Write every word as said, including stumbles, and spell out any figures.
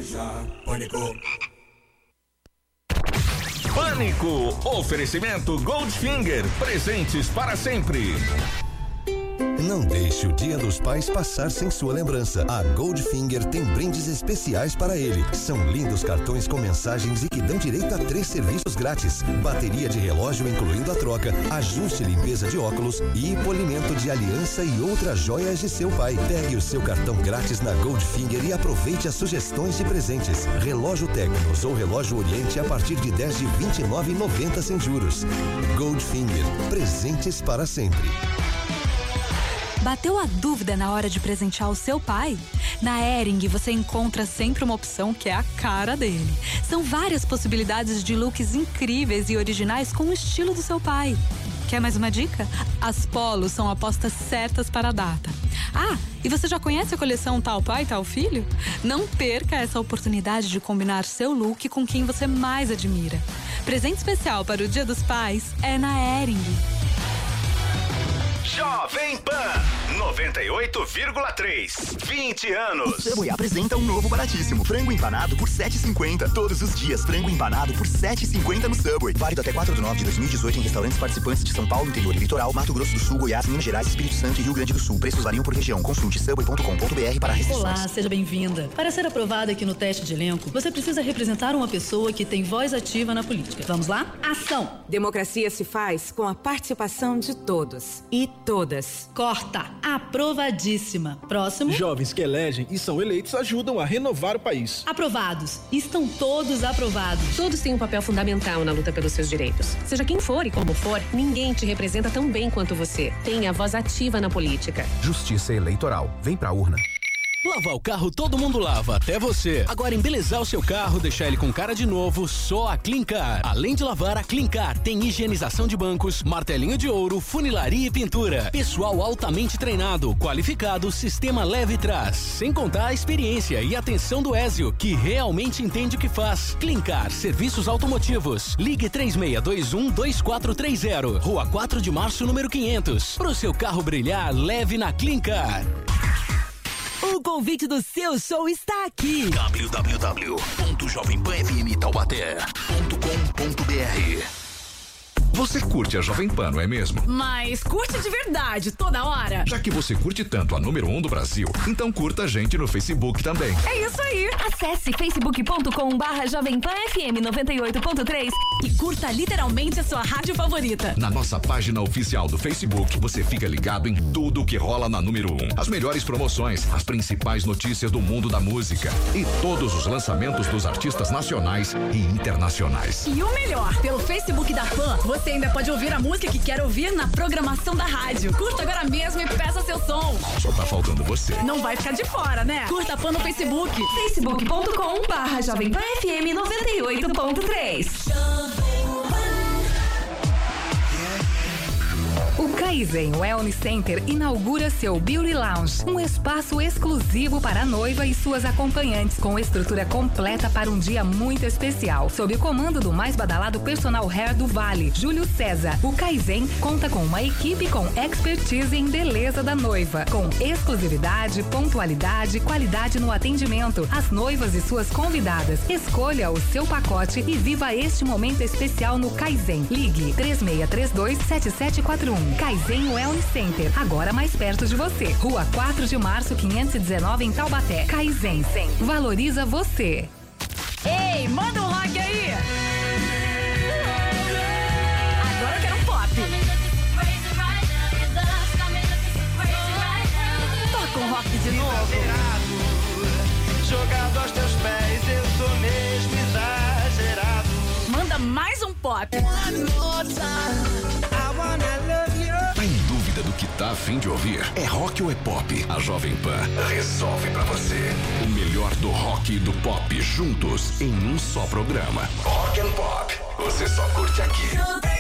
já, Pânico. Pânico, oferecimento Goldfinger, presentes para sempre. Não deixe o Dia dos Pais passar sem sua lembrança. A Goldfinger tem brindes especiais para ele. São lindos cartões com mensagens e que dão direito a três serviços grátis: bateria de relógio incluindo a troca, ajuste e limpeza de óculos e polimento de aliança e outras joias de seu pai. Pegue o seu cartão grátis na Goldfinger e aproveite as sugestões de presentes. Relógio Tecnos ou relógio Oriente a partir de dez de vinte e nove reais e noventa centavos sem juros. Goldfinger, presentes para sempre. Bateu a dúvida na hora de presentear o seu pai? Na Hering você encontra sempre uma opção que é a cara dele. São várias possibilidades de looks incríveis e originais com o estilo do seu pai. Quer mais uma dica? As polos são apostas certas para a data. Ah, e você já conhece a coleção Tal Pai, Tal Filho? Não perca essa oportunidade de combinar seu look com quem você mais admira. Presente especial para o Dia dos Pais é na Hering. Jovem Pan noventa e oito vírgula três, vinte anos. O Subway apresenta um novo baratíssimo: frango empanado por sete reais e cinquenta centavos. Todos os dias, frango empanado por sete reais e cinquenta centavos no Subway. Válido até quatro de nove de dois mil e dezoito em restaurantes participantes de São Paulo, interior e litoral, Mato Grosso do Sul, Goiás, Minas Gerais, Espírito Santo e Rio Grande do Sul. Preços variam por região. Consulte subway ponto com ponto br para restrições. Olá, seja bem-vinda. Para ser aprovada aqui no teste de elenco, você precisa representar uma pessoa que tem voz ativa na política. Vamos lá? Ação! Democracia se faz com a participação de todos e todas. Corta. Aprovadíssima. Próximo. Jovens que elegem e são eleitos ajudam a renovar o país. Aprovados. Estão todos aprovados. Todos têm um papel fundamental na luta pelos seus direitos. Seja quem for e como for, ninguém te representa tão bem quanto você. Tenha voz ativa na política. Justiça Eleitoral. Vem pra urna. Lavar o carro todo mundo lava, até você. Agora embelezar o seu carro, deixar ele com cara de novo, só a Clincar. Além de lavar, a Clincar tem higienização de bancos, martelinho de ouro, funilaria e pintura. Pessoal altamente treinado, qualificado, sistema leve trás. Sem contar a experiência e atenção do Ézio, que realmente entende o que faz. Clincar, serviços automotivos. Ligue três seis dois um, dois quatro três zero. Rua quatro de março, número quinhentos. Pro seu carro brilhar, leve na Clincar. O convite do seu show está aqui. w w w ponto jovem pan f m taubaté ponto com ponto b r. Você curte a Jovem Pan, não é mesmo? Mas curte de verdade, toda hora. Já que você curte tanto a número um do Brasil, então curta a gente no Facebook também. É isso aí. Acesse facebook ponto com barra Jovem Pan F M noventa e oito ponto três e curta literalmente a sua rádio favorita. Na nossa página oficial do Facebook, você fica ligado em tudo que rola na número um. As melhores promoções, as principais notícias do mundo da música e todos os lançamentos dos artistas nacionais e internacionais. E o melhor, pelo Facebook da Pan, você ainda pode ouvir a música que quer ouvir na programação da rádio. Curta agora mesmo e peça seu som. Só tá faltando você. Não vai ficar de fora, né? Curta a Pan no Facebook. facebook ponto com barra Jovem Pan F M noventa e oito ponto três. O Kaizen Wellness Center inaugura seu Beauty Lounge, um espaço exclusivo para a noiva e suas acompanhantes, com estrutura completa para um dia muito especial. Sob o comando do mais badalado personal hair do Vale, Júlio César, o Kaizen conta com uma equipe com expertise em beleza da noiva, com exclusividade, pontualidade e qualidade no atendimento. As noivas e suas convidadas. Escolha o seu pacote e viva este momento especial no Kaizen. Ligue três seis três dois, sete sete quatro um. Kaizen Wellness Center, agora mais perto de você. Rua quatro de março, quinhentos e dezenove em Taubaté. Kaizen, valoriza você. Ei, manda um rock aí! Agora eu quero um pop. Toca um rock de novo. Jogado aos teus pés, eu tô mesmo exagerado. Manda mais um pop. Tá em dúvida do que tá a fim de ouvir? É rock ou é pop? A Jovem Pan resolve pra você. O melhor do rock e do pop juntos em um só programa. Rock and Pop. Você só curte aqui.